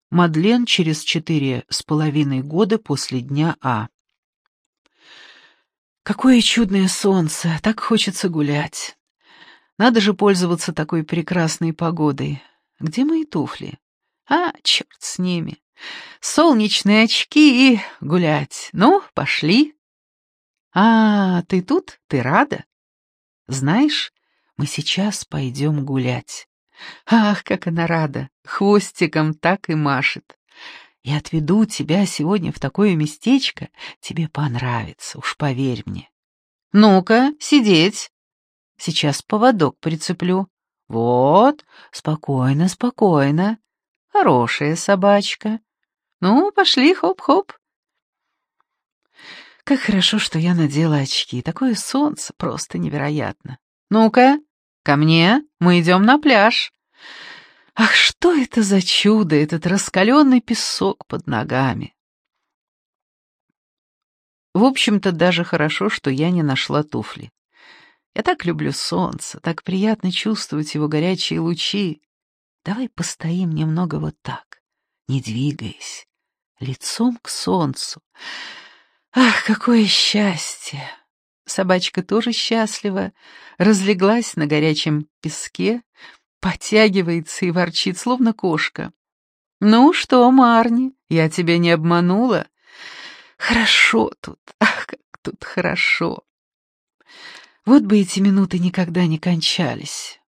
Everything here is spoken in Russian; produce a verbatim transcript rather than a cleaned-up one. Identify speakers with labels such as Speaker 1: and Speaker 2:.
Speaker 1: Мадлен через четыре с половиной года после дня А. Какое чудное солнце, так хочется гулять. Надо же пользоваться такой прекрасной погодой. Где мои туфли? А, черт с ними. Солнечные очки и гулять. Ну, пошли. А, ты тут? Ты рада? Знаешь, мы сейчас пойдем гулять. Ах, как она рада, хвостиком так и машет. Я отведу тебя сегодня в такое местечко, тебе понравится, уж поверь мне. Ну-ка, сидеть. Сейчас поводок прицеплю. Вот, спокойно, спокойно. Хорошая собачка. Ну, пошли, хоп-хоп. Как хорошо, что я надела очки. Такое солнце просто невероятно. Ну-ка, ко мне, мы идем на пляж. Ах, что это за чудо, этот раскаленный песок под ногами. В общем-то, даже хорошо, что я не нашла туфли. Я так люблю солнце, так приятно чувствовать его горячие лучи. Давай постоим немного вот так, не двигаясь, лицом к солнцу. Ах, какое счастье! Собачка тоже счастлива, разлеглась на горячем песке, потягивается и ворчит, словно кошка. «Ну что, Марни, я тебя не обманула? Хорошо тут, ах, как тут хорошо!» Вот бы эти минуты никогда не кончались.